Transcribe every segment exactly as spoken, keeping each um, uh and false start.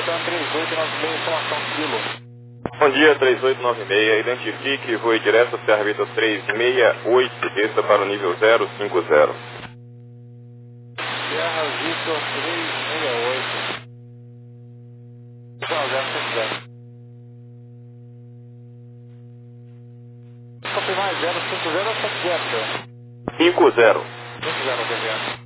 três oito nove seis, informação quilo. Bom dia, três oito nove seis. Identifique, voe direto Serra Vitor três seis oito, desça para o nível zero cinco zero. Serra Vitor três seis oito. Não, zero cinco zero. Confirmar zero cinco zero ou sete zero, senhor? cinco zero. cinco zero, obrigado.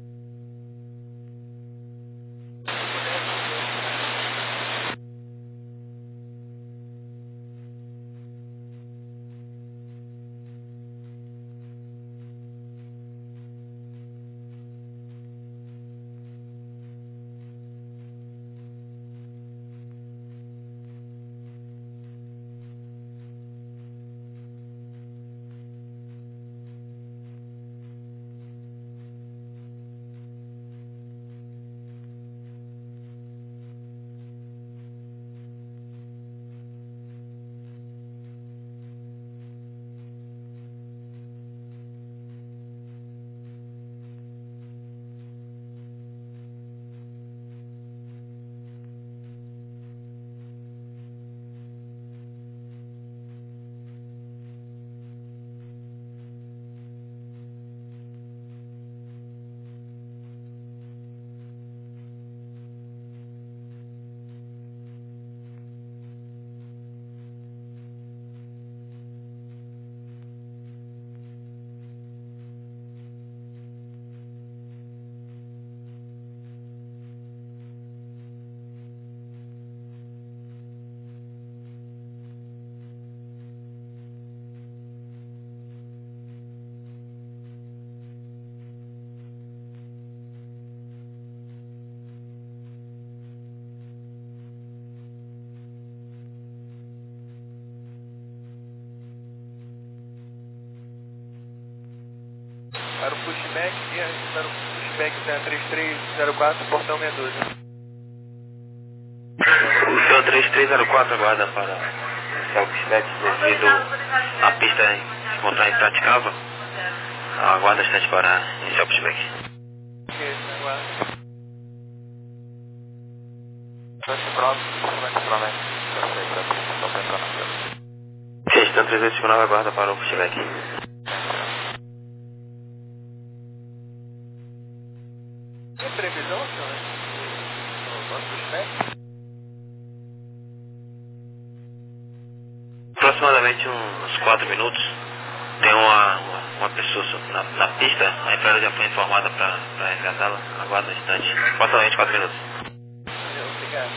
Para o pushback, para o pushback Serra três três zero quatro, portão meia dúzia. O senhor três três zero quatro aguarda para iniciar o pushback devido à pista se encontrar impraticável. Aguarda bastante para iniciar o pushback. Ok, aguarda. Veste próximo, veste promete. Estou pensando aqui. Sim, estão três oito cinco nove aguarda para o pushback. Tem previsão, senhor? No nosso pushback? Aproximadamente uns quatro minutos. Tem uma, uma, uma pessoa na, na pista, a empresa já foi informada para resgatá-la. Aguarda um instante. Aproximadamente quatro minutos. Valeu, obrigado.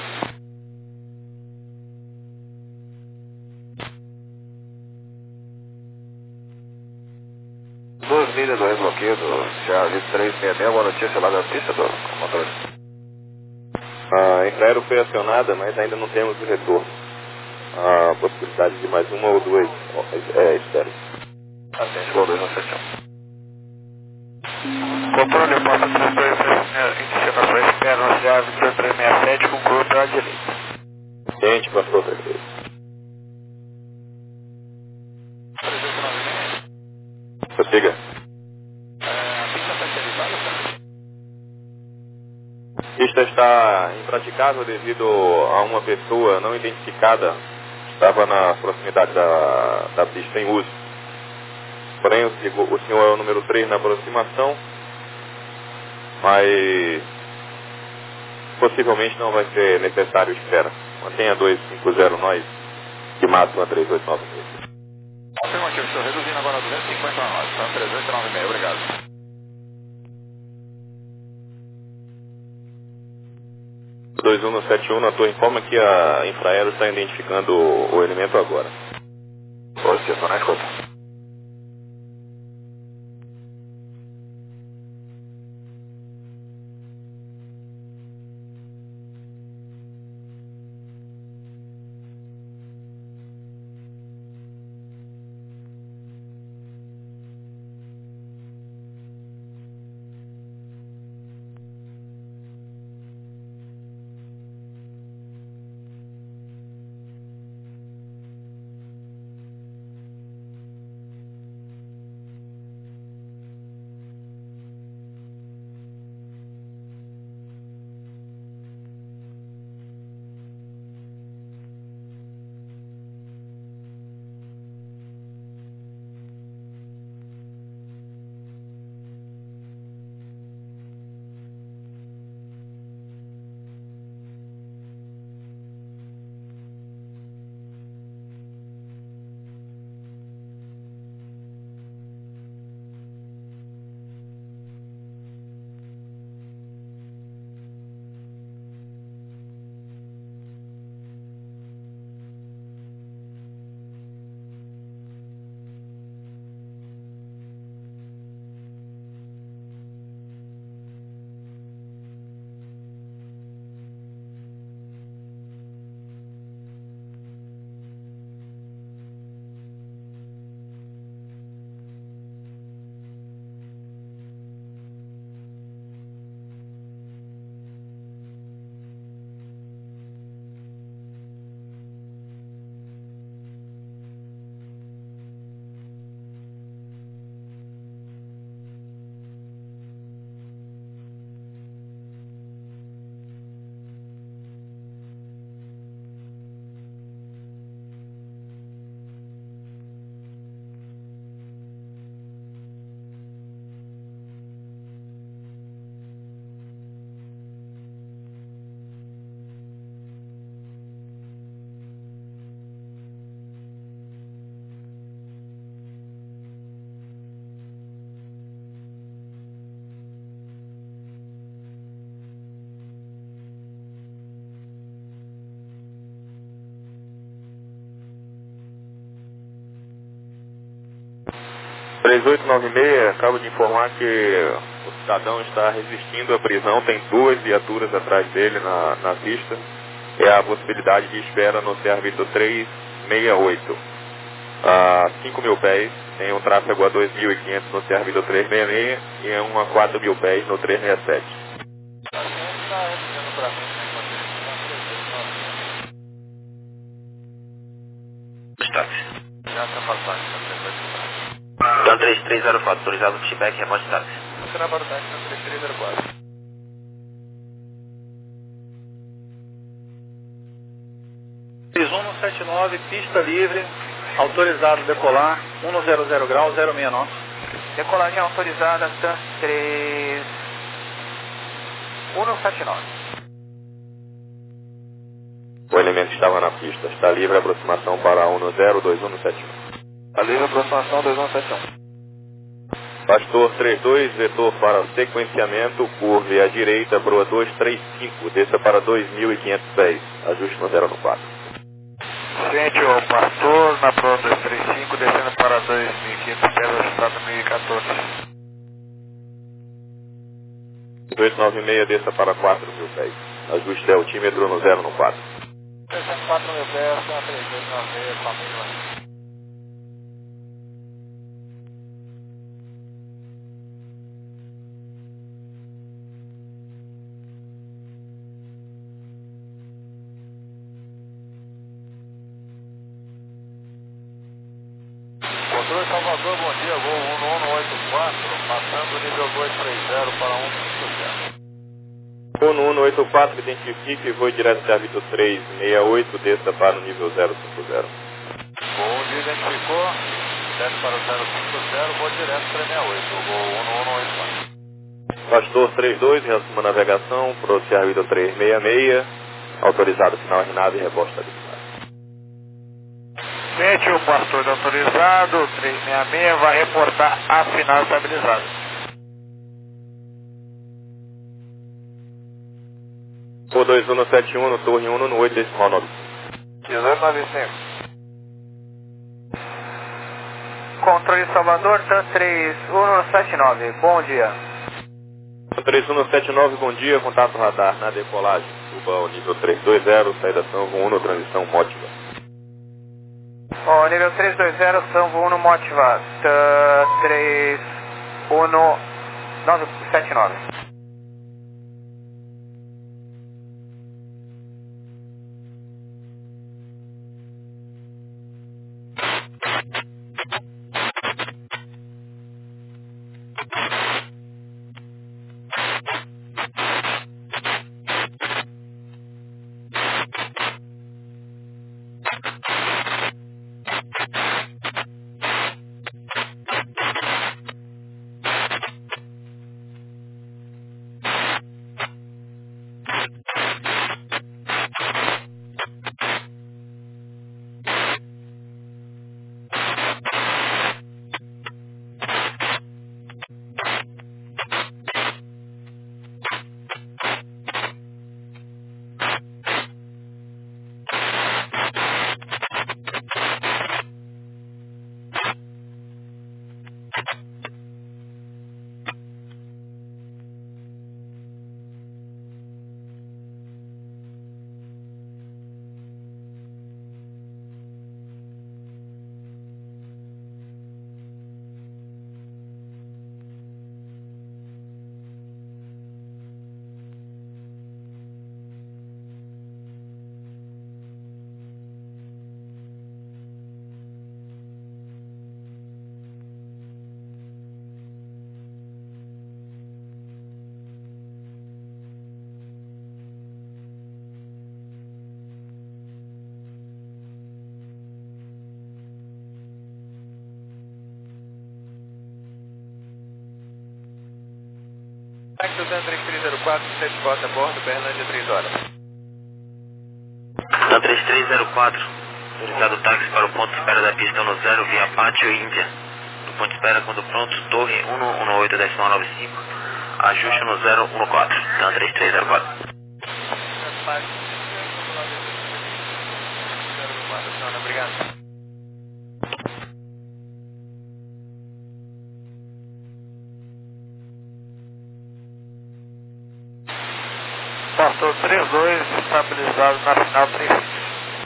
Duas milhas do rebloqueio do Serra Vitor três seis seis, uma notícia lá da pista do motorista. A Infraero foi acionada, mas ainda não temos o retorno. A possibilidade de mais uma ou duas é, espero. Atende, Gol dois um sete um. Controle, porta três dois três, indicação externa, Serra Vitor três seis sete, conclui pela direita. Gente, passou três dois. três oito nove seis. Prossiga. A pista está esterilizada, senhor? A pista está impraticável devido a uma pessoa não identificada que estava na proximidade da, da pista em uso. Porém, o, o senhor é o número três na aproximação, mas possivelmente não vai ser necessário espera. Mantenha dois cinco zero nós, que máxima três oito nove seis. Afirmativo, estou reduzindo agora a duzentos e cinquenta nós, está três oito nove seis, obrigado. dois um sete um, na torre informa que a Infraero está identificando o, o elemento agora. Você, estou na escuta. três oito nove seis, acabo de informar que o cidadão está resistindo à prisão, tem duas viaturas atrás dele na, na pista. É a possibilidade de espera no C R Vitor três seis oito. A cinco mil pés, tem um tráfego a dois mil e quinhentos no C R Vitor três seis seis e é um a quatro mil pés no três seis sete. Já está passando, então três três zero quatro, autorizado o pushback, remote táxi. Será para o táxi na três três zero quatro. um sete nove, pista livre, autorizado decolar, um zero zero grau, zero seis nove. Decolagem autorizada, TAM três um sete nove. O elemento estava na pista, está livre a aproximação para um zero dois um sete um. Está livre a aproximação dois um sete um. Pastor trinta e dois, vetor para sequenciamento, curve à direita, proa duzentos e trinta e cinco, desça para dois mil e quinhentos pés, ajuste no zero quatro. Frente ao Pastor, na proa duzentos e trinta e cinco, descendo para dois mil e quinhentos pés, ajustado no mil e quatorze. dois nove seis, desça para quatro mil pés, ajuste altímetro no zero quatro. Descendo quatro mil pés, TAM três dois nove seis, família. Controle Salvador, bom dia, voo um um oito quatro, passando o nível dois três zero para um cinco zero. Uno um oito quatro, identifique e voe direto C R Vitor três seis oito, desça para o nível zero cinco zero. Bom dia, identificou, desce para o zero cinco zero, vou direto para sessenta e oito, voo um um oito quatro. Pastor trinta e dois, reassuma a navegação, pro C R Vitor três seis seis, autorizado final R nave e rebote estabilizado. Frente o Pastor autorizado, três seis seis, vai reportar a final estabilizada. O dois um sete um, no torre um no oito, decimal nove. dezoito nove cinco. Controle Salvador, TAM três um sete nove, bom dia. três um sete nove, bom dia, contato radar na decolagem. Suba ao nível três dois zero, saída São um, transição Mótiva. Ó, nível três dois zero, São um Motiva, TAM três um nove sete nove. Táxi TAM três três zero quatro, sete volta a bordo, Berlândia três horas. TAM três três zero quatro, autorizado o táxi para o ponto de espera da pista no zero via Pátio Índia. No ponto de espera quando pronto, torre um um oito, decimal nove cinco, ajuste no zero um quatro, TAM três três zero quatro. Obrigado. Pastor três dois, estabilizado na final princípio.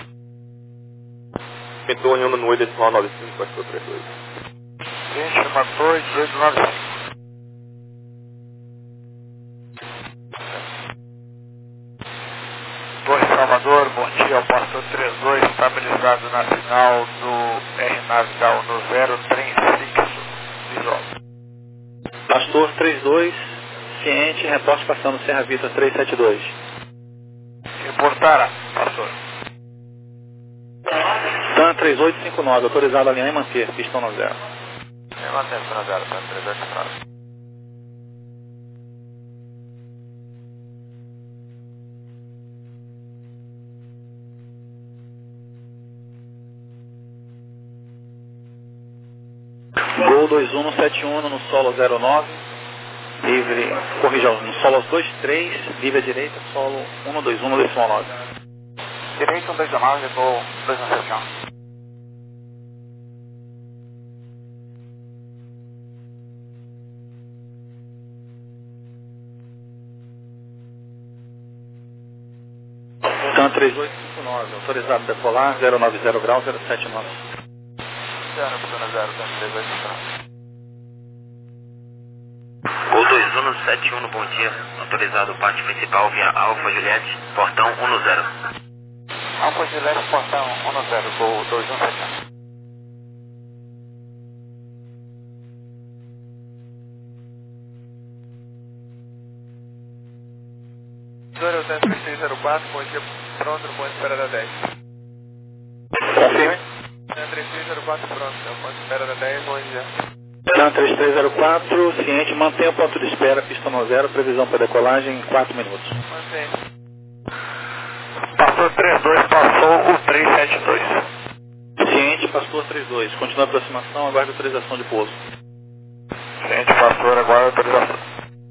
Retorno em um no oito decimal nove cinco, pastor três dois. Gente, matou dezoito nove cinco. Torre Salvador, bom dia, o Pastor três dois, estabilizado na final do R Navigal no zero, trem fixo, visual. Pastor três dois, ciente, reporte passando Serra Vita três sete dois. Reportará, Pastor. TAM três oito cinco nove, autorizado a alinhar e manter, pistão no zero. Mantém pistão no zero, TAM três oito cinco nove. Gol dois um no sete um no solo zero nove, livre, corrija, no solo dois três, livre à direita, solo um dois um no decimal nove. Direito um dois nove, gol dois um sete um. TAM três oito cinco nove, autorizado a decolar, zero nove zero grau, zero sete nove. zero, pistão no zero, TAM três oito cinco nove. Gol dois um no sete um no bom dia, autorizado parte principal via Alfa Juliette, portão um no zero. Alfa Juliette, portão um no zero, gol dois um sete um. Zero três seis zero quatro, bom dia, pronto, no ponto de espera da dez. Confirme. três seis zero quatro, pronto, no ponto de espera da dez, bom dia. TAM três três zero quatro, ciente, mantenha o ponto de espera, pista no zero, previsão para decolagem em quatro minutos. Mantém. Pastor três dois, passou o três sete dois. Ciente, pastor três dois, continua a aproximação, aguarde autorização de pouso. Ciente, pastor, agora autorização.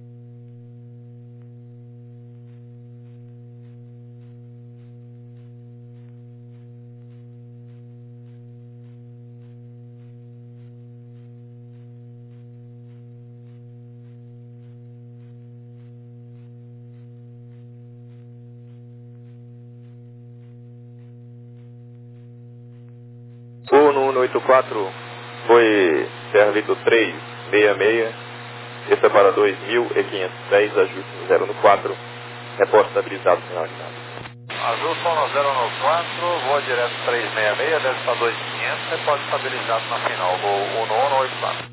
Gol no um no oito quatro foi Serra Vito três seis seis, esse é para dois mil e quinhentos e dez, ajuste no zero no quatro, repórter estabilizado finalizado. Azul Sol no zero no quatro, voa direto três seis seis, desce para dois mil e quinhentos, repórter estabilizado na final, gol um no um no oito quatro.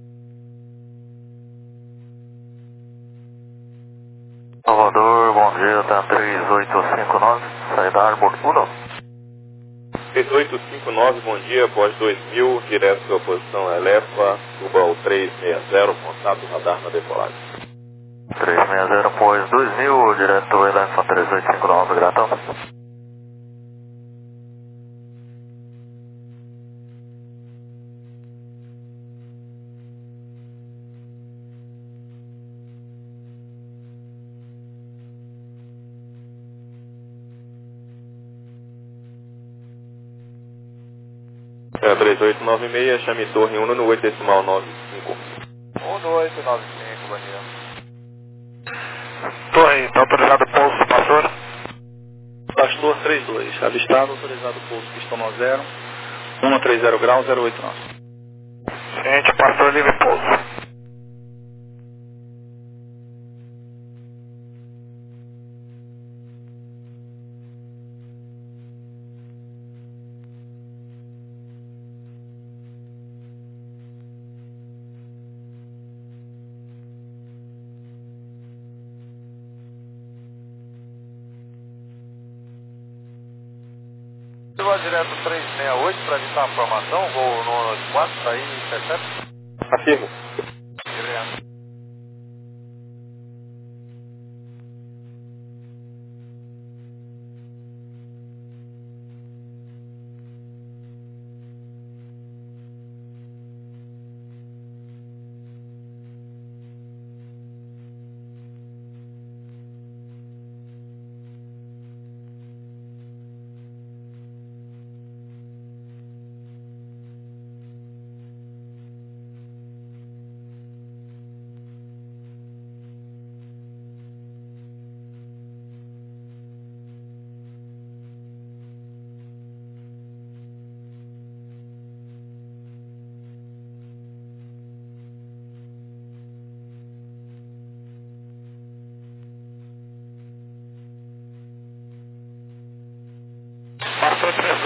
Salvador, bom dia, TAM três oito cinco nove, saída Arbor um. três oito cinco nove, bom dia, após dois mil, direto sua posição Elefa, Tubal três seis zero, contato radar na decolagem. três seis zero, após dois mil, direto Elefa três oito cinco nove, gratão. É, três oito nove seis, chame torre um no oito decimal nove cinco. um no oito nove cinco, bom dia. Torre, está autorizado o pouso, pastor? Pastor três dois, avistado, autorizado pouso, pistão no zero, um três zero grau, zero oito nove. Ciente, pastor, livre pouso. Voa direto três seis oito para evitar a formação, gol no um no oito quatro, tá aí, intercepta. Afirmo. Obrigado.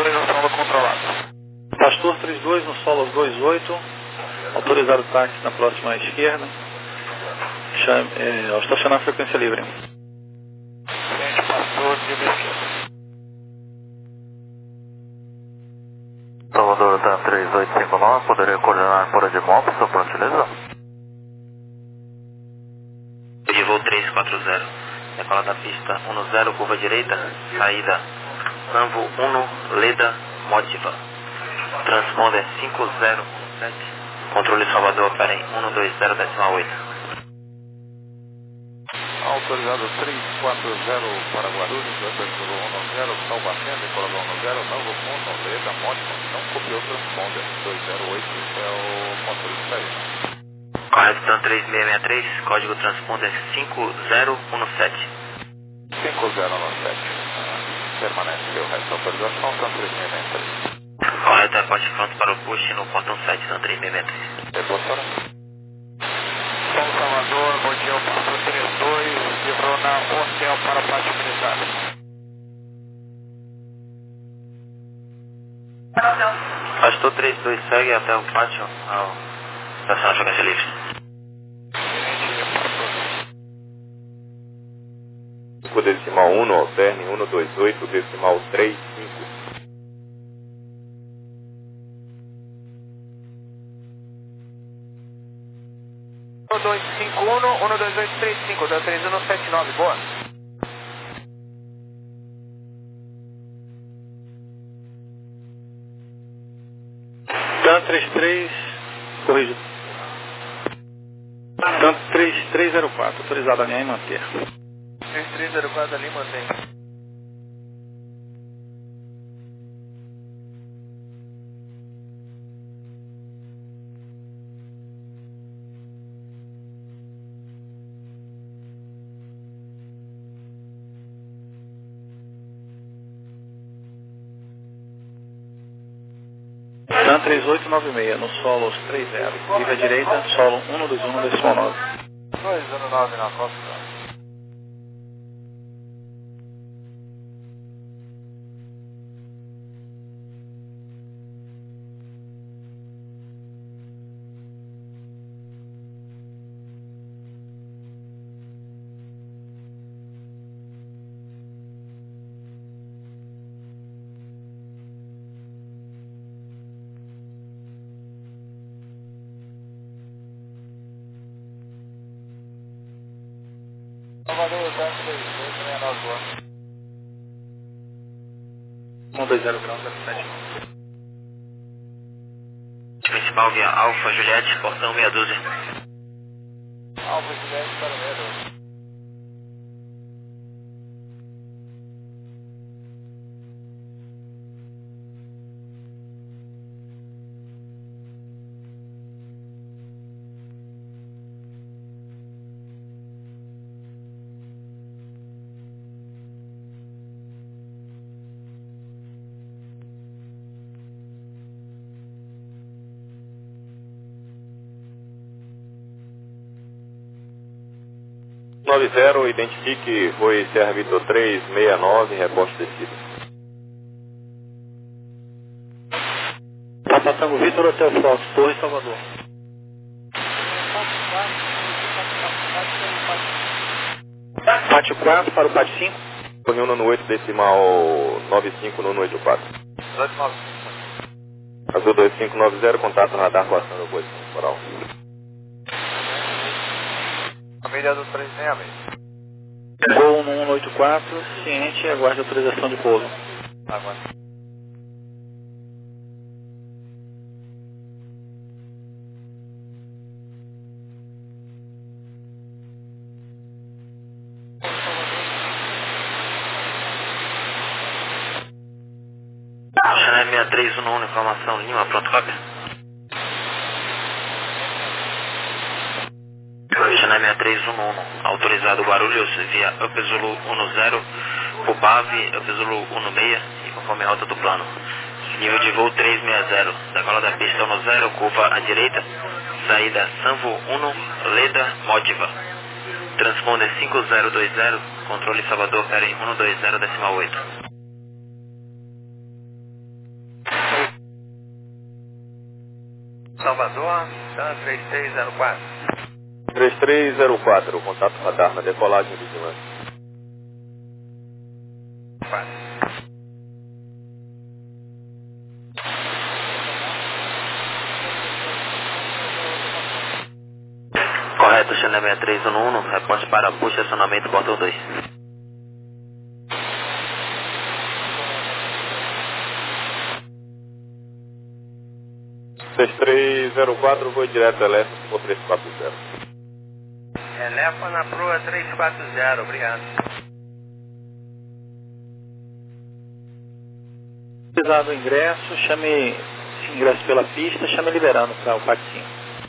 dois no solo controlado. Pastor trinta e dois no solo vinte e oito, autorizado o táxi na próxima esquerda, Chame, é, ao estacionar a frequência livre. Gente, Pastor, de esquerda. Salvador da três oito cinco nove, poderia coordenar fora de móvel, sua prontileza? De voo três quatro zero, decola da pista um zero, curva direita, saída Sanvo um, Leda, Motiva. Transponder cinco zero um sete, controle Salvador, opera em um dois zero decimal oito. Autorizado três quatro zero para Guarulhos, abertura um zero, Salvação, decolador um zero, Sanvo um, Leda, Motiva. Não copiou o transponder, dois zero oito, é o controle de saída. Correto, TAM três seis seis três, código transponder cinco zero um sete. cinco zero um sete. Permanece o resto da autorização, TAM três seis seis três. Correto, aporte pronto para o push no portão sete, TAM três seis seis três. Reportaram? São Salvador, bom dia, o Pastor trinta e dois, livrou na hotel para a parte militar. Pastor trinta e dois segue até o pátio ao estacionar frequência livre. cinco decimal um no alterne um dois oito decimal três cinco. um dois cinco um, um dois oito três cinco, da três um sete nove, boa. TAM trinta e três, corrigido. TAM três três zero quatro, autorizado a alinhar e manter. três três zero quatro ali, mantém. TAM três oito nove seis, no solo trinta, livre à direita, solo um dois um decimal nove. dois zero nove na costa. Salvador, TAM três dois seis nove, boa. um dois zero grau zero sete. Principal via Alfa Juliette, portão meia dúzia. Alfa Juliette para medo. nove zero, identifique, foi Serra Vitor três seis nove, reposte descido. Papa Tango Vitor, Hotel Fox, Torre Salvador. Pátio quatro para o pátio cinco. Correu no oito decimal nove cinco no oito quatro. dois nove cinco. Azul dois cinco nove zero, contato radar com ação do aeroporto temporal. Família do três seis seis. Voo no um oito quatro, ciente e aguarde autorização de pouso. Aguarde. Chanel seis três um um, informação Lima, pronto, cópia. Chanel seis três um um, autorizado Guarulhos via Up Zulu um zero, Pubave, Up Zulu um seis e conforme a rota do plano. Nível de voo três seis zero, decola da pista um zero, curva à direita, saída Sanvo um, Leda, Motiva. Transponder cinco zero dois zero, controle Salvador, opera em um dois zero decimal oito. Salvador, TAM três três zero quatro. três três zero quatro, contato radar na decolagem vigilante. quatro. Correto, China sessenta e três um um, reporte para push acionamento portão dois. três três zero quatro, vou direto a Elétrico por três quatro zero. Elefa na proa três quatro zero, obrigado. Precisado o ingresso, chame esse ingresso pela pista, chame liberando para o patinho.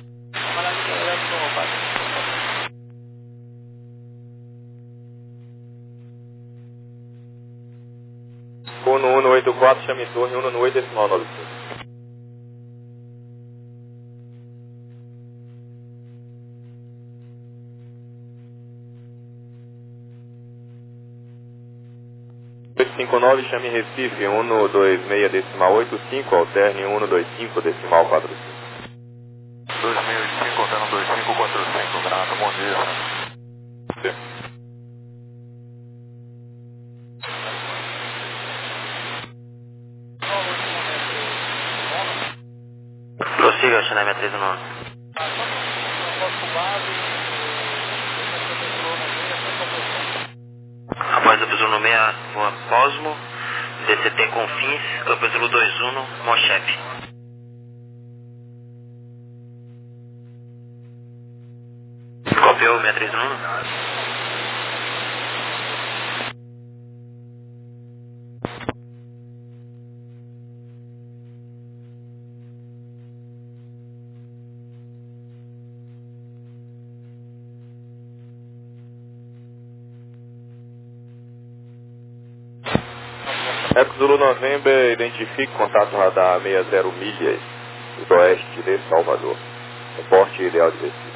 um um um oito quatro, chame torre um um oito decimal nove cinco. oito cinco nove, chame Recife um dois seis decimal oito cinco, alterne um dois cinco decimal quatro cinco. dois seis cinco, alterne dois cinco quatro cinco, Granada, bom dia. Sim. Prossiga, China sessenta e três um um. Após o Zulu seis, Rua Cosmo, D C T Confins, Campo Zulu dois um, Mochep. Copiou sessenta e três um um? Eco Zulu November, identifique contato radar sessenta milhas, sudoeste de Salvador. Reporte ideal de descida.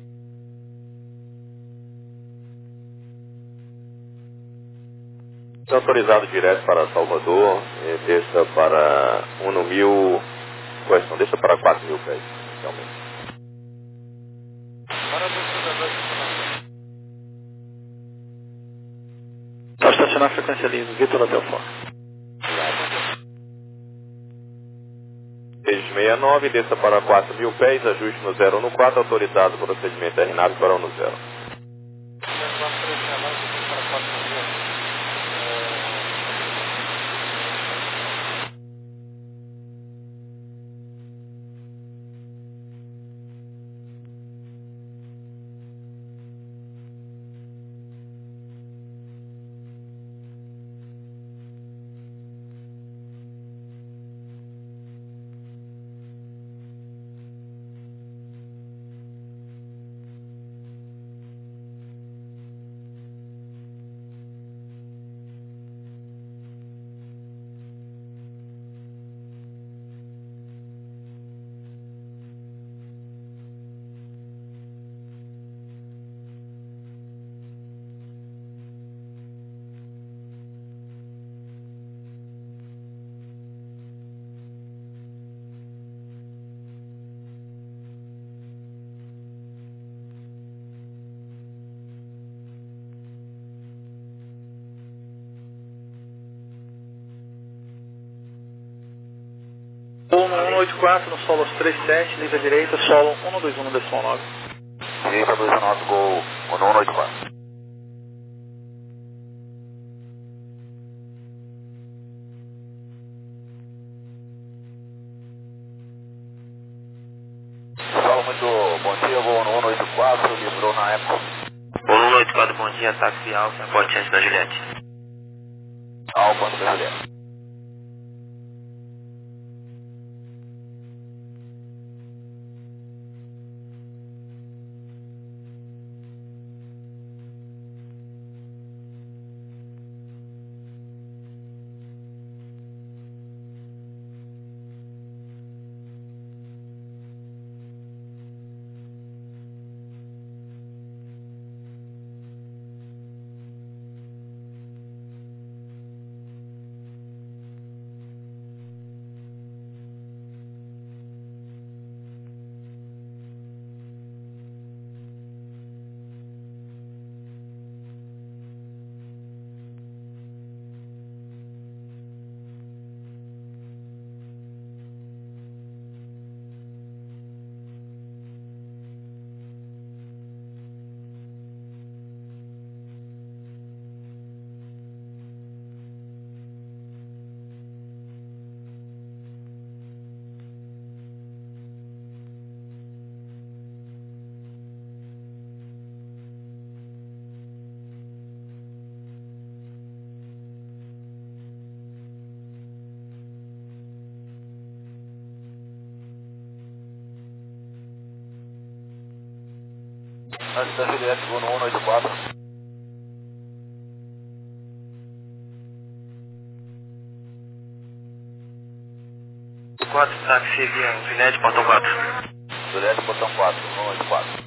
Autorizado direto para Salvador, eh, desça para um mil, correção, desça para quatro mil pés, realmente. Ao estacionar a frequência livre, Vitor Hotel Fox. seis seis nove, desça para quatro mil pés, ajuste no zero um quatro, autorizado procedimento R NAV para um zero. um um oito quatro no solo três sete, livre à direita, solo um dois um decimal nove. Direita dois nove, gol um um oito quatro. Fala muito bom dia, gol um um oito quatro, livrou na época. um um oito quatro, bom dia, táxi Alfa, Ponte antes da Juliette. Alfa do Juliette. Na distância direta, voo no um oito quatro. quatro, táxi via Vinete, portão quatro. Juliette, portão quatro, um oito quatro.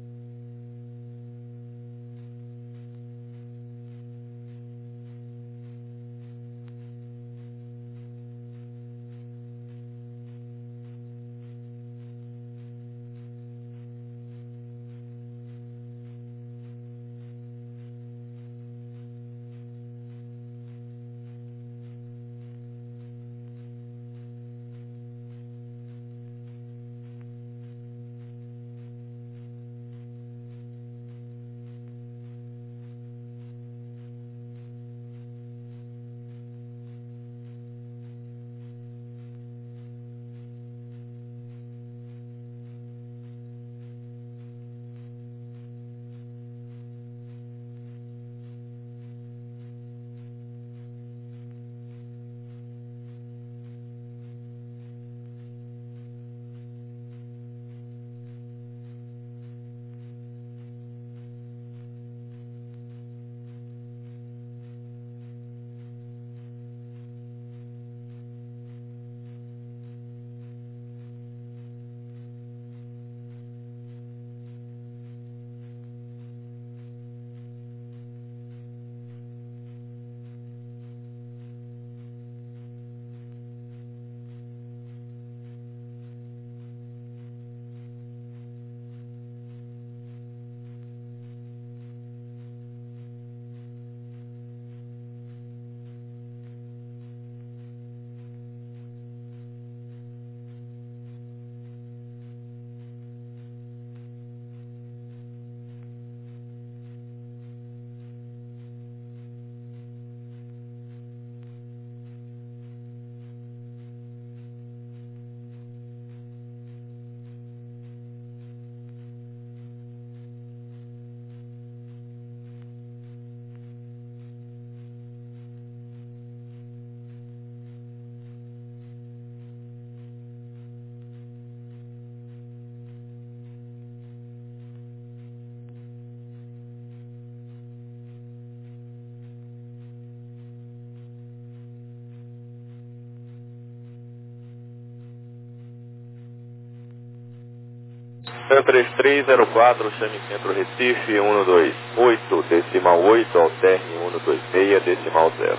três três zero quatro, chame Centro Recife, um dois oito, decimal oito, alterne um dois seis, decimal zero.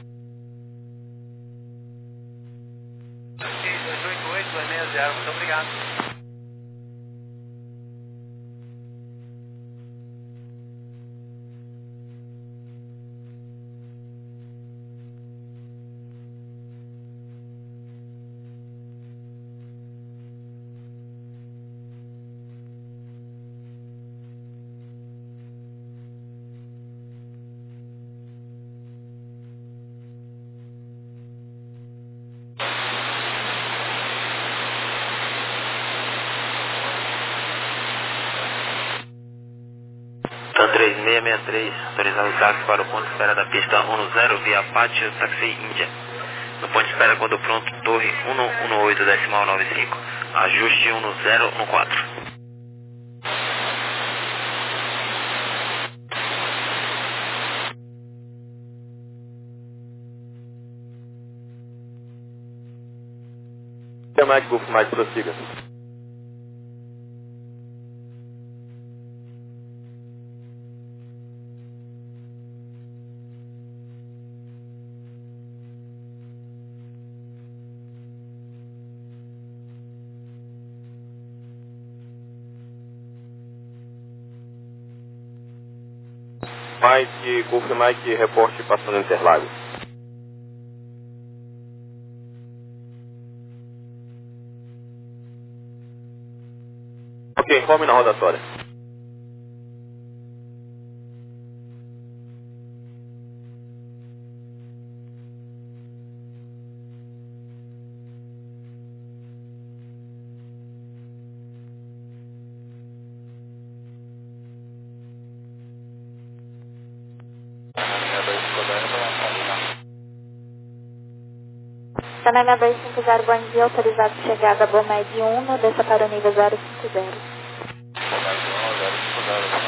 dois oito oito, dois seis zero, muito obrigado. três seis seis três, autorizado o táxi para o ponto de espera da pista um zero via Pátio, táxi Índia. No ponto de espera quando pronto, torre um um oito, decimal nove cinco, ajuste um zero um quatro. Mike, Golf Mike, prossiga. Mike, Golf Mike, reporte passando Interlagos. Ok, informe na rotatória. Canal dois cinco zero, bom dia, autorizado chegada, Bomed um, desça para o nível zero cinco zero. Bomed um, zero cinco zero.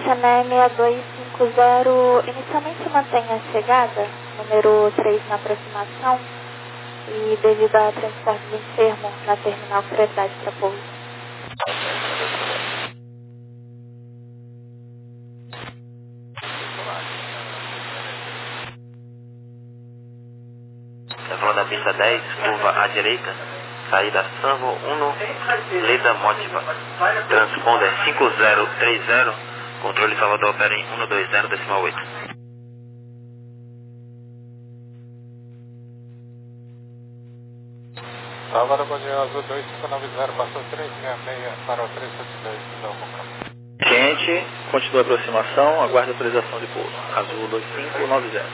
Chané seis dois cinco zero, inicialmente mantém a chegada, número três na aproximação, e devido a transporte de enfermo na terminal prioridade para pouso. Tá falando da pista dez, curva à direita, saída Sanvo um, Leda Motiva. Transponder cinco zero três zero, controle Salvador opera em um dois zero decimal oito. Salvador Bandeira Azul dois cinco nove zero, passou três seis seis para o três sete dois, então Gente, continua a aproximação, aguarda a autorização de pouso. Azul dois cinco nove zero.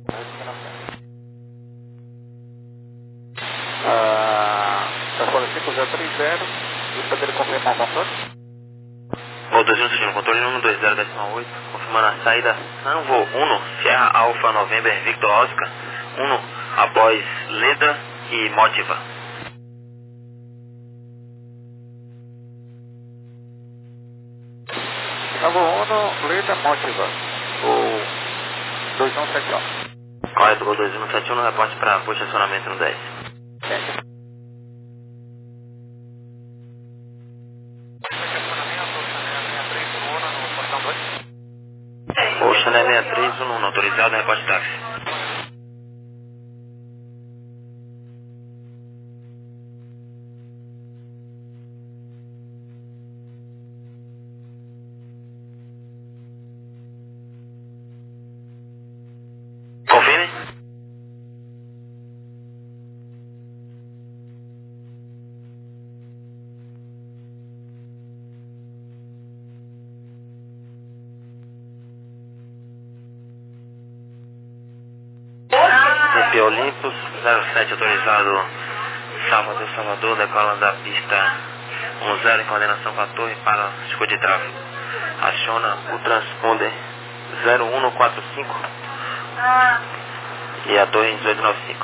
Ah, transponder cinco zero três zero, e poder confirmar o motor? Voo dois um, controle um dois zero decimal oito, confirmando a saída Sanvo um, Sierra Alpha November Victor Oscar um, após Leda e Motiva. Sanvo um, Leda Motiva, o dois um sete um. Correto, Gol dois um sete um no reporte para posicionamento no dez. O Chané seis três um um, autorizado, reporte táxi. Confirme. C P Olympus zero sete autorizado, Salvador, Salvador, decola da pista um zero em coordenação com a torre para escudo de tráfego. Aciona o transponder zero um quatro cinco e a torre em dezoito noventa e cinco.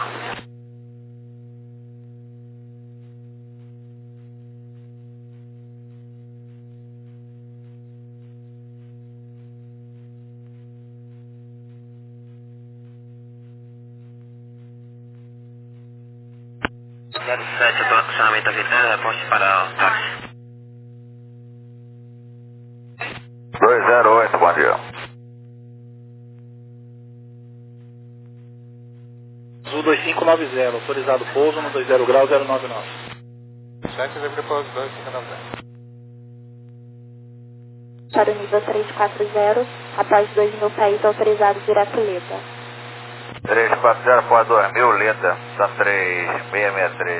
zero sete, acionamento avitário, reporte para o táxi. dois zero oito, bom dia. Azul dois cinco nove zero, autorizado pouso no dois zero grau zero nove nove. sete de pouso dois cinco nove zero. Para o nível três quatro zero, após dois mil pés autorizado direto Leda. três quatro zero após dois mil, Leda, São três seis seis três.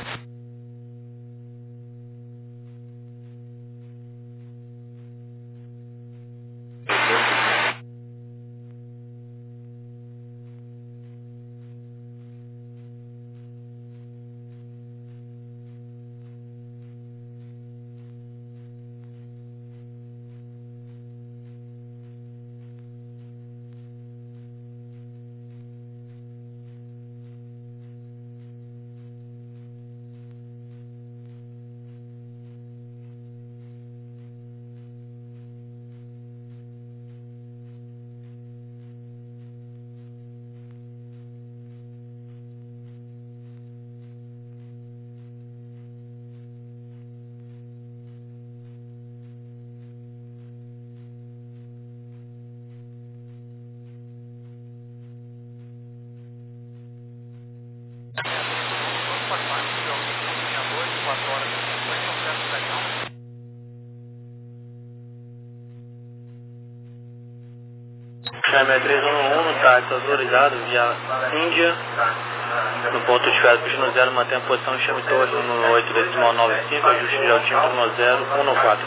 Chané três um um, no táxi autorizado via Índia, no ponto de espera do zero, mantém a posição de chame torre no oito decimal nove cinco, ajuste de altímetro no zero um quatro.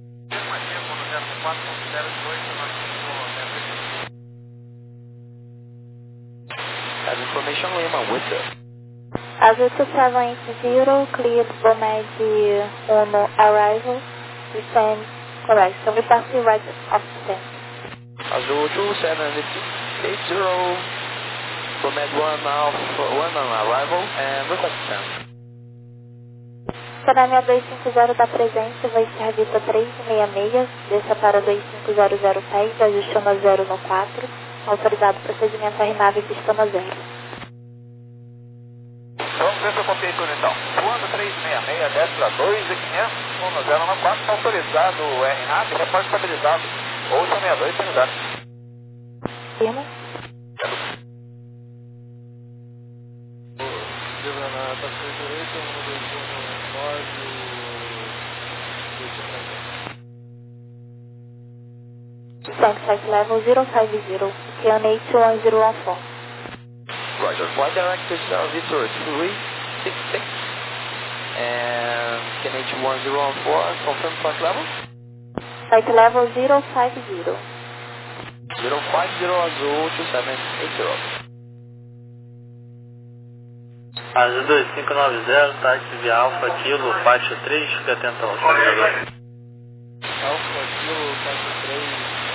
As information Lima, Winter. Azul two seven eight zero, cleared Bomed one arrival, descend, correct, so report the right of descent. Azul two seven eight zero, Bomed one, one on arrival, and request descent. Academia dois cinco zero da presença, vai ser a Vista três seis seis, desça para dois cinco zero zero pés, ajuste no zero no quatro, autorizado procedimento R nave pista no zero. Vamos ver se eu copiei tudo então. Voando três seis seis, desce para dois e quinhentos, no zero no quatro, autorizado o R nave, repórte estabilizado, ou sessenta e dois sem lugar. Firma. Na estação direita, um dois um nove, Descent site level zero five zero, Ocean eight one zero one four. Roger. Flight directed uh, Victor three six six and K N H one zero one four, confirm flight level? Site level zero five zero. zero five zero Azul two seven eight zero. Azul dois cinco nove zero, táxi via Alfa Kilo, Pátio três, fica atento ao navegador. Alfa Kilo, Pátio três.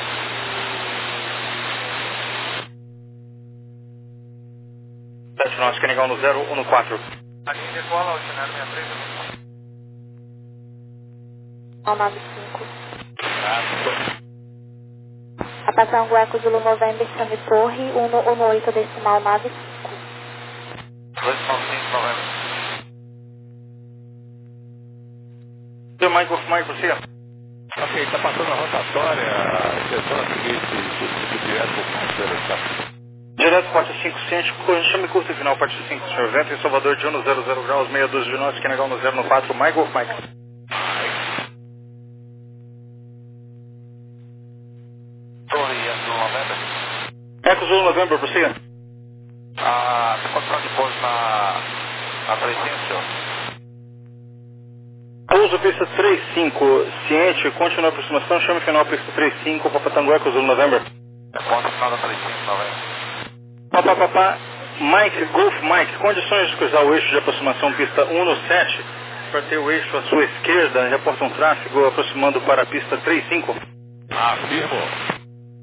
Teste nosso, Canigão no zero um quatro. Aqui decola o cenário sessenta e três. nove nove cinco. A Patango Eco Zulu November, chame Torre, um um oito decimal nove cinco. dois nove cinco novembro. Mike of Mike, você. Ok, está passando a rotatória, seção a seguir se direto por Conselho, tá? Direto parte cinco cento, chame curso final parte cinco, senhor. Vento em Salvador de um no zero zero graus, meia dúzia de nós, Canigão no zero no quatro, Mike of Mike. Torre Azul novembro. Eco Zulu November, prossiga. Ah, controle de pouso na, na três cinco, senhor. Pouso pista três cinco, ciente, continua a aproximação, chame final pista três cinco, Papatango Eco Zulu November. É ponto final da três cinco novembro. Papá, papá, Mike, Golf Mike, condições de cruzar o eixo de aproximação pista um no sete, para ter o eixo à sua esquerda, reporta um tráfego aproximando para a pista três cinco. Afirmo.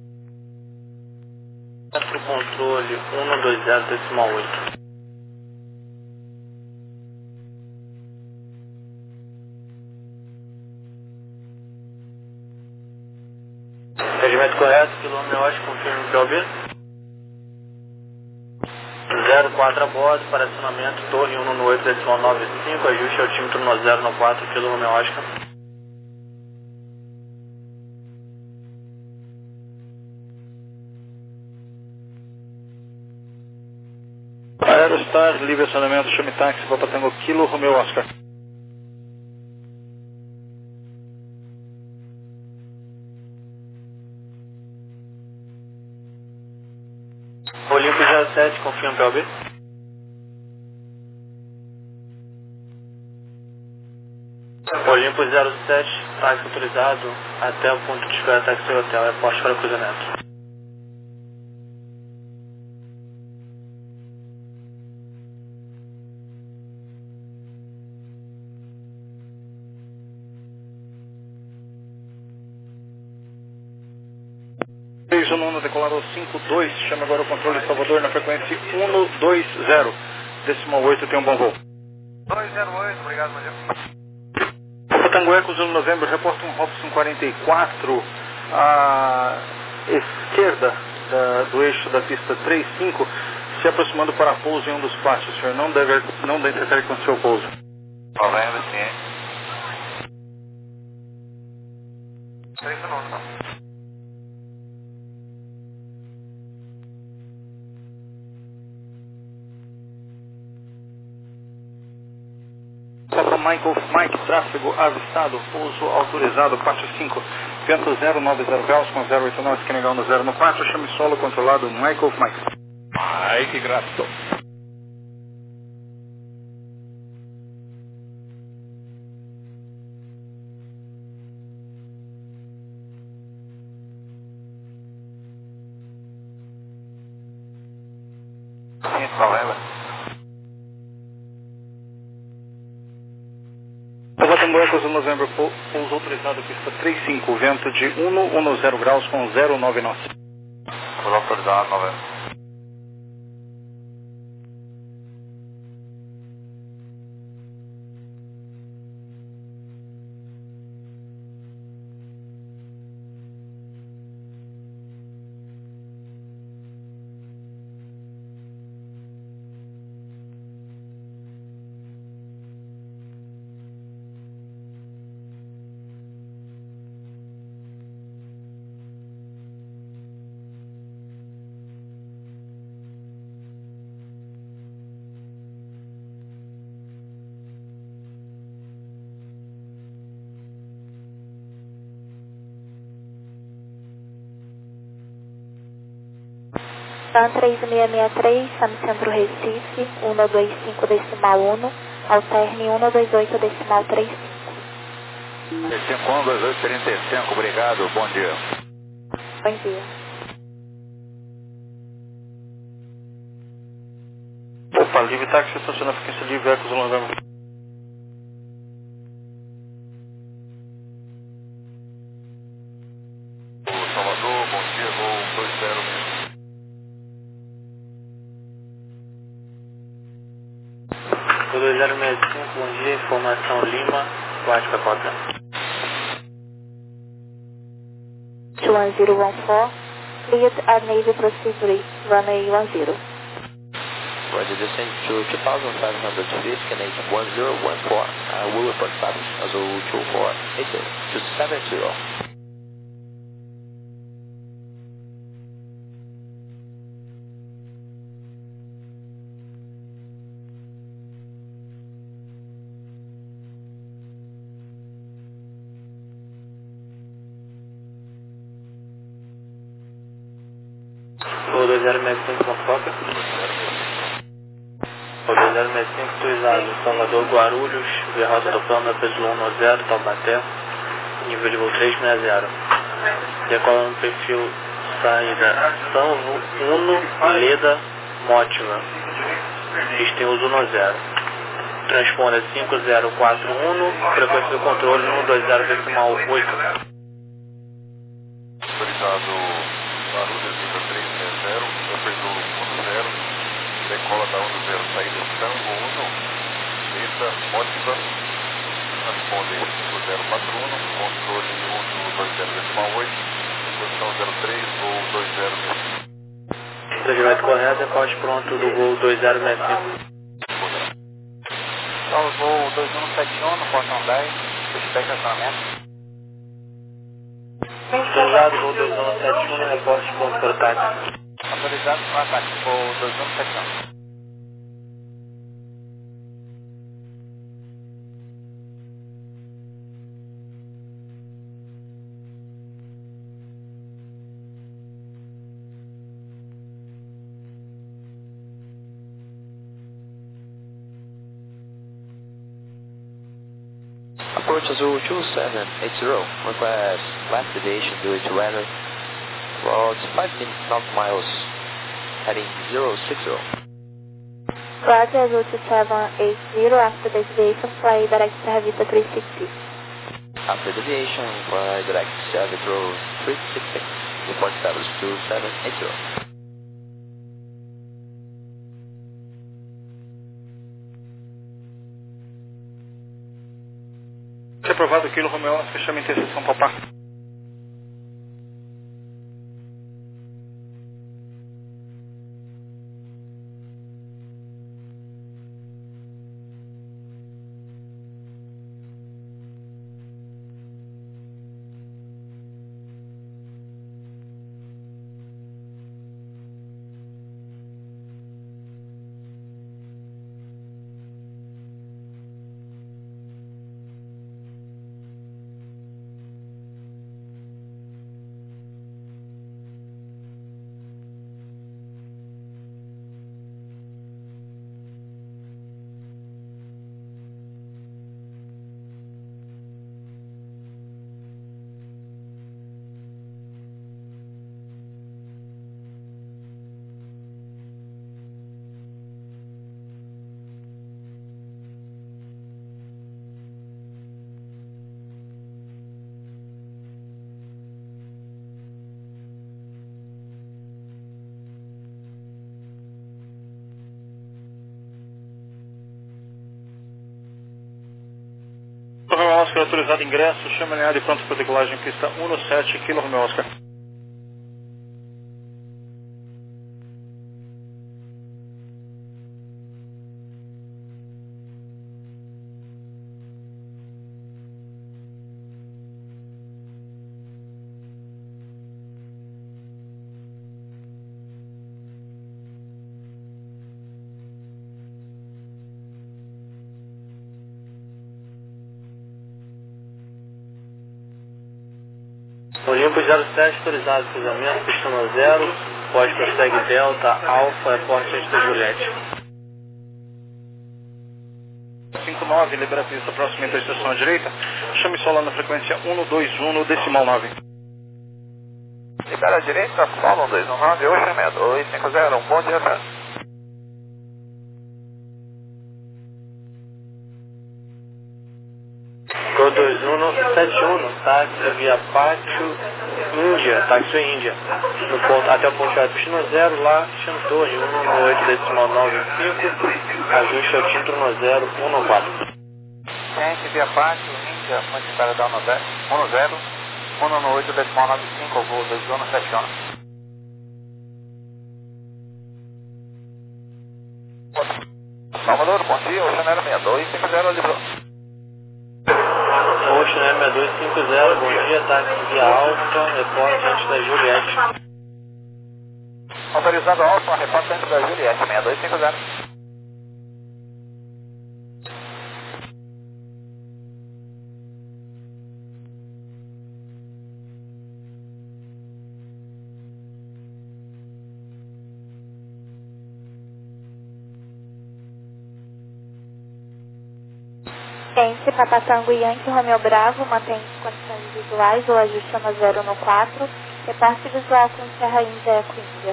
Centro controle um dois zero decimal oito. Regimento correto, quilômetro oeste, confirme o P O B. zero quatro a bordo, para acionamento, torre um no oito decimal nove cinco, ajuste altímetro no zero no quatro, quilômetro Oscar. Aerostar, livre acionamento, chame táxi, Papatango Kilo, Romeo Oscar. Olimpo zero sete, confirma o P O B. Olimpo zero sete, táxi autorizado até o ponto de espera táxi hotel, é posto para cruzamento. O nono decolado cinco dois, chama agora o controle Salvador na frequência um dois zero, decimal oito, tem um bom voo. dois zero oito, obrigado, bom dia. Papatango Eco Zulu November, reporta um Robson quarenta e quatro à esquerda da, do eixo da pista três cinco, se aproximando para pouso em um dos pátios, senhor. Não deve, não deve interferir com o seu pouso. Novembro, sim. três minutos, não. Papa Michael Mike, tráfego avistado, pouso autorizado, parte cinco, vento zero nove zero graus com zero oito nove, Canigão no zero no quatro, chame solo controlado, Michael Mike. Ai, que grato. cinco novembro. Papatango Eco Zulu November, pouso autorizado, pista três cinco, vento de um zero graus com zero nove nove. Pouso autorizado, novembro. TAM três seis seis três, SAM Centro Recife, um dois cinco decimal um, alterne um dois oito decimal trinta e cinco. cinco um dois oito trinta e cinco, obrigado, bom dia. Bom dia. Opa, Live Táxi, estaciona a frequência de Ecos Novembro. Salvador, bom dia, voo dois zero. dois zero seis cinco, bom dia, informação Lima, Guarde Cacota. two one zero one four, cleared our Navy procedure, runway one zero. Roger, descend to two thousand five hundred feet, Canadian one zero one four. I will report status Azul two four eight zero two seven zero. Voo dois zero seis cinco, Mococa. Voo dois zero seis cinco, autorizado Salvador, Guarulhos, via rota do plano da P Z um zero, Taubaté, nível de voo trezentos e sessenta. Decolando perfil saída São Uno, Leda, Mótiva. Pista em uso um zero. Transponder cinco zero quatro um, frequência do controle um dois zero decimal oito. Autorizado Guarulhos, nível três seis zero, apertou um zero, decola da um zero, saída Tango um, Leda, Mótiva, transponder cinco zero quatro um, controle um dois zero decimal oito, posição zero três, voo dois zero seis cinco. Trajeto correto, decote pronto do voo dois zero seis cinco. Então, voo dois um sete um, no portão dez, respeito estacionamento. Autorizado, voo dois um sete um, reporte pronto para o táxi. Autorizado para ataque, voo dois um sete um. Approach Azul two seven eight zero, request last deviation due to weather. Route fifteen knot miles, heading zero six zero. Roger, Azul two seven eight zero, after deviation, fly direct Servita three sixty. After deviation, fly direct Servita three sixty. Report status two seven eight zero. Aprovado, Kilo Romeo, fechamento em sessão Papá. Romeo Oscar, autorizado ingresso, chama alinhado e pronto para decolagem, pista um sete, Kilo Romeo Oscar. Olimpo zero sete, autorizado cruzamento, pista zero, Pode prossegue Delta, Alfa, reporte antes da Juliette. cinco nove, libera a pista próxima entre a estação à direita. Chame solo na frequência um dois um, decimal nove. Libera a direita, solo um dois um nove, Ocean seis dois cinco zero, um bom dia, tá? Gol dois um sete um, táxi via Pátio, Índia, táxi Índia. No ponto, até o ponto de destino zero, lá, destino torre um um oito decimal nove cinco, ajuste ao título zero um quatro. Gente, via Pátio, Índia, ponte espera da um zero, um um oito decimal nove cinco, voo dois um sete um. Salvador, bom dia, Ocean seis dois cinco zero, livrou. Ocean seis dois cinco zero, bom dia, táxi via Alfa, reporte antes da Juliette. Autorizado Alfa, reporte antes da Juliette, seis dois cinco zero. Ciência, Papa Tango e Yankee, Romeo Bravo, mantém condições visuais ou ajuste no zero no quatro, reporte visual com Serra Índia Eco Índia.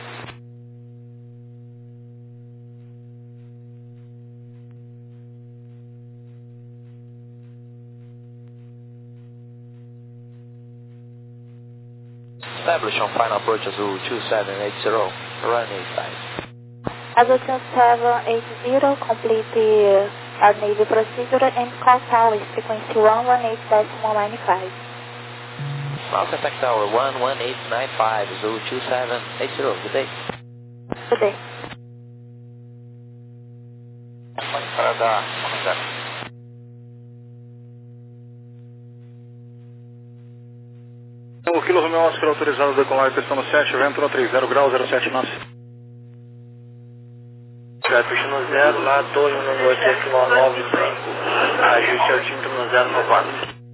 Establish on final approach Azul two seven eight zero, runway five. Azul two seven eight zero, complete the our Navy procedure and call tower frequency one one eight decimal nine five. Mountain Attack Tower one one eight nine five, Azul two seven eight zero, good day. Good day. Pode parar da um zero. O Kilo Romeo Oscar autorizado a decolar pista no sete, vento no trinta graus, zero sete knots. Já pista no zero, lá torre um oito decimal nove cinco, ajuste ao título no zero no quatro.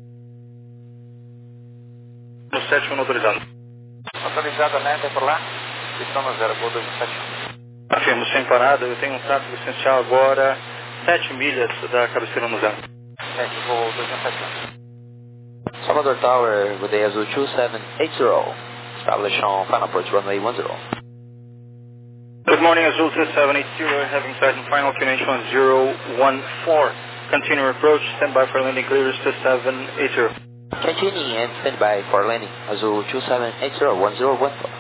No sete, um autorizado. Autorizado, né? Tem por lá? Pistão no zero, voo dois um sete um. Afirmo, sem parada, eu tenho um tráfego essencial agora, sete milhas da cabeceira no zero. Gente, voo dois um sete um. Salvador Tower, good day, Azul two seven eight zero. Establish on final approach runway one zero. Good morning, Azul two seven eight zero, having sight and final connection on zero one four. Continue approach, stand by for landing clearance two seven eight zero. Continuing and stand by for landing, Azul two seven eight zero one zero one four.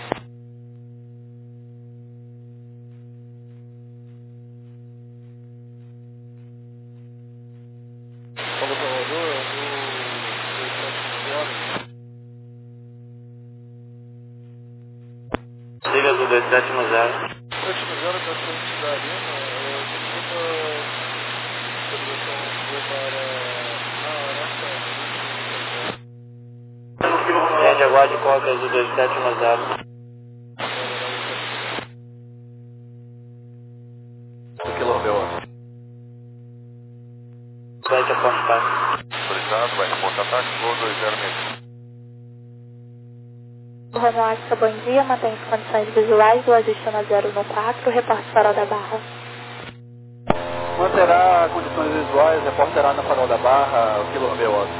Siga Azul dois sete um zero. dois sete um zero, da frente da arena, desculpa, autorização vou para a nossa. Sede, aguarde Coca Azul dois sete um zero. Kilo Romeo. Sede, apontar. Autorizado, vai reportar táxi, voo dois zero seis. Romeo Oscar, bom dia, mantém as condições visuais ou ajuste no zero no quatro, reporte farol da Barra. Manterá condições visuais, reporterá na farol da Barra, o Kilo Romeo Oscar.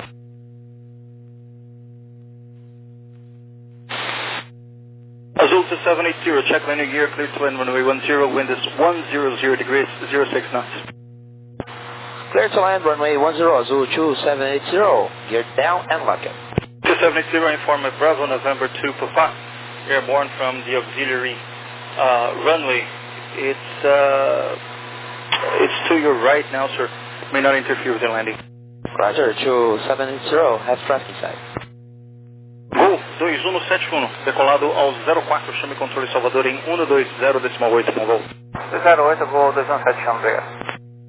Azul two seven eight zero, check landing gear, clear to land runway one zero, wind is one hundred degrees, zero six knots. Clear to land runway one zero, Azul two seven eight zero. Gear down and lock it. two seven eight zero, inform Bravo, November two, Papa. Airborne from the auxiliary uh, runway. It's uh, it's to your right now, sir. May not interfere with the landing. Roger, two seven eight zero, have traffic inside. Gol dois um sete um, decolado ao zero quatro, chame controle Salvador em um dois zero decimal oito, com gol. zero oito, voo dois um sete um, obrigado.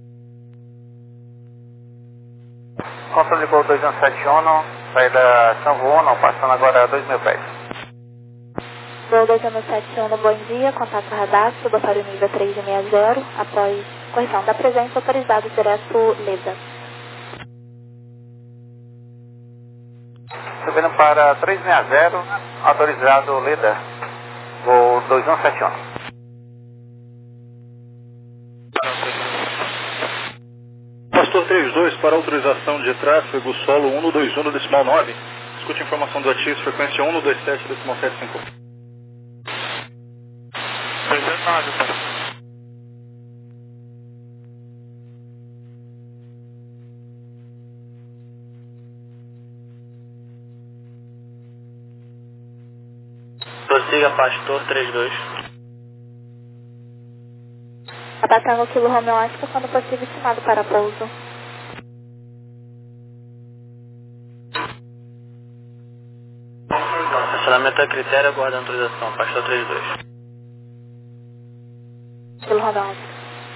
Controle Gol dois um sete um, saída São Uno, passando agora a dois mil pés. Gol dois um sete um, bom dia, contato radar, suba para o nível três seis zero, após correção da presença, autorizado direto Leda. Subindo para três seis zero, autorizado Leda. Voo dois um sete um. Pastor trinta e dois para autorização de tráfego solo um dois um decimal nove. Escute informação do ATIS, frequência um dois sete decimal sete cinco. trezentos e nove, pai. Prossiga, Pastor trinta e dois. Abatango Kilo Romeo Oscar, quando possível, estimado para pouso. Estacionamento a critério, aguardando autorização. Pastor trinta e dois. Kilo Romeo Oscar.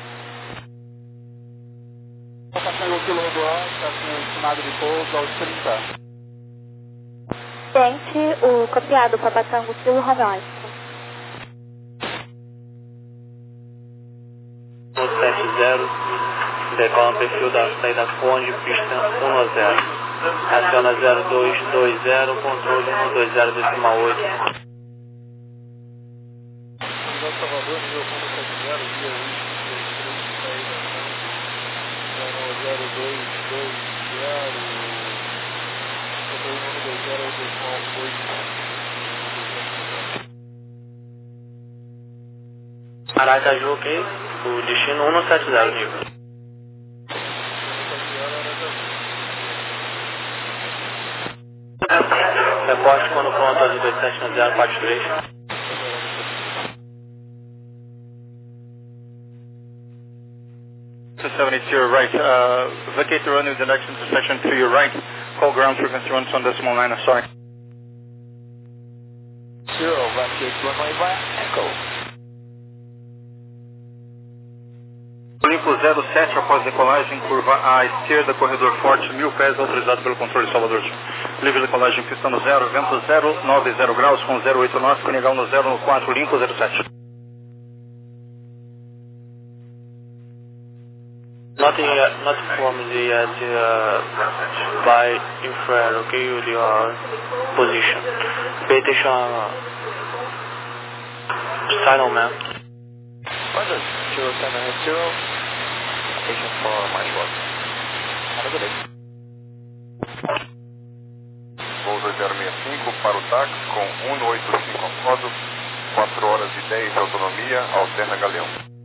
Abatango Kilo Romeo Oscar, estimado de pouso aos trinta. Tente o copiado para Abatango Kilo Romeo Oscar. um sete zero, decola no perfil da saída Conde, pista um zero. Aciona zero dois dois zero, controle um dois zero decimal oito. Unidade Salvador, nível Honda sete zero, via Whisky três três, saída Conde, zero dois dois zero, controle um dois zero decimal oito. Aracaju, ok? O destino um sete zero, nível. Reporte quando pronto, ali dois sete nove zero quatro três. seven eight to your right. Uh, vacate the runway, the next intersection to your right. Call ground frequency one decimal nine, sorry. Zero, vacate runway via Echo. Olimpo zero sete após decolagem, curva à esquerda, corredor forte, mil pés, autorizado pelo controle Salvador. Livre decolagem, pista no zero, vento zero, nove zero graus, com zero oito nove, Conegal no zero, no quatro, limpo zero sete. Not, in, not formed yet uh, by infrared, okay, with your position. Pay attention, uh, silent man. Roger, zero seven eight zero. Attention for march work. Have a good day. Voo dois zero seis cinco para o táxi com um oito cinco a bordo, quatro horas e dez de autonomia, alterna Galeão.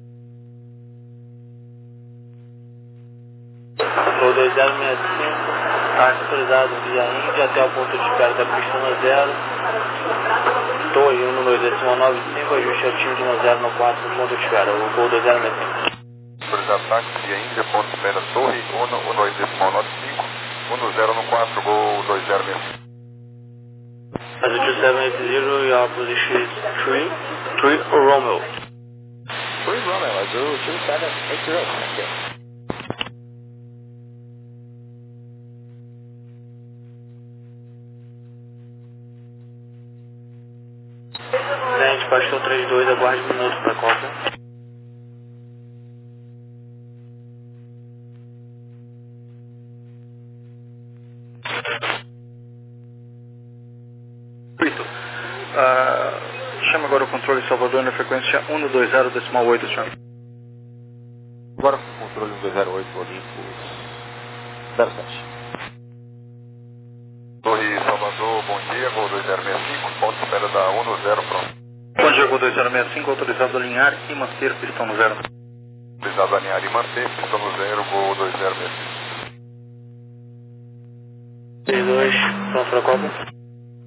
Voo dois zero seis cinco, táxi autorizado via Índia até o ponto de espera da pista no zero. Torre um dois decimal nove cinco, ajuste ativo de um zero no quatro no ponto de espera, o voo dois zero seis cinco. Autorizado táxi via Índia, ponto de espera Torre um dois decimal nove cinco, um zero no quatro, voo dois zero seis cinco. As a two seven eight zero, your position is three, three Romeo. three Romeo, Azul two seven eight zero. Thank you. Frente, Pastor trinta e dois, aguarde um minuto para cópia. Uh, chama agora o controle Salvador na frequência um dois zero decimal oito, senhor. Agora controle um dois zero oito, Olympus zero sete. Torre Salvador, bom dia, voo dois zero seis cinco, ponto de espera da um zero, pronto. Bom dia, voo dois zero seis cinco, autorizado a alinhar e manter pistão no zero. Autorizado a alinhar e manter, pista no zero, voo dois zero seis cinco. trinta e dois, pronto para cópia.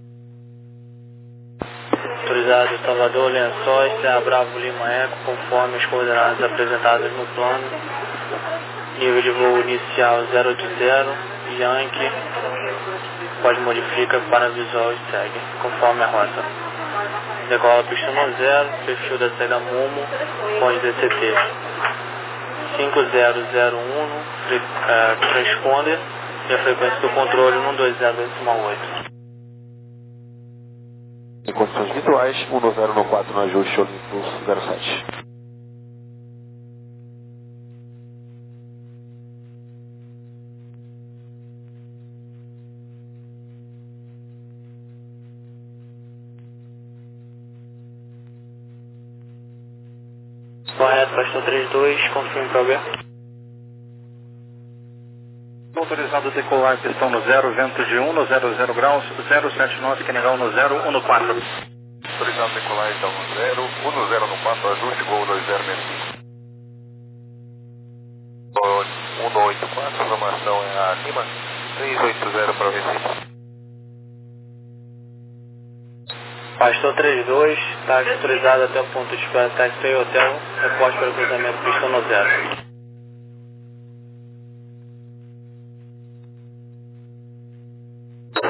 Autorizado Salvador, Lençóis, Serra Bravo, Lima Eco, conforme as coordenadas apresentadas no plano. Nível de voo inicial zero oito zero, Yankee, pode modificar para visual e segue, conforme a rota. Decola pista no zero, perfil da saída Momo, pode D C T. cinco zero zero um, é, transponder, e a frequência do controle um dois zero decimal oito. Em condições visuais, um zero no quatro no ajuste Olympus zero sete. Pastor trinta e dois, confirme para o B. Autorizado a decolar, pistão no zero, vento de um no zero zero graus, zero sete nove, Senegal no zero um no quatro. Autorizado a decolar, então no zero, um no zero no quatro, ajuste, gol dois zero seis cinco. um no oito quatro, informação é a Lima, três oito zero para o Recife. Pastor trinta e dois, táxi autorizado até o ponto de espera, táxi e hotel, reporte para o cruzamento pistão no zero.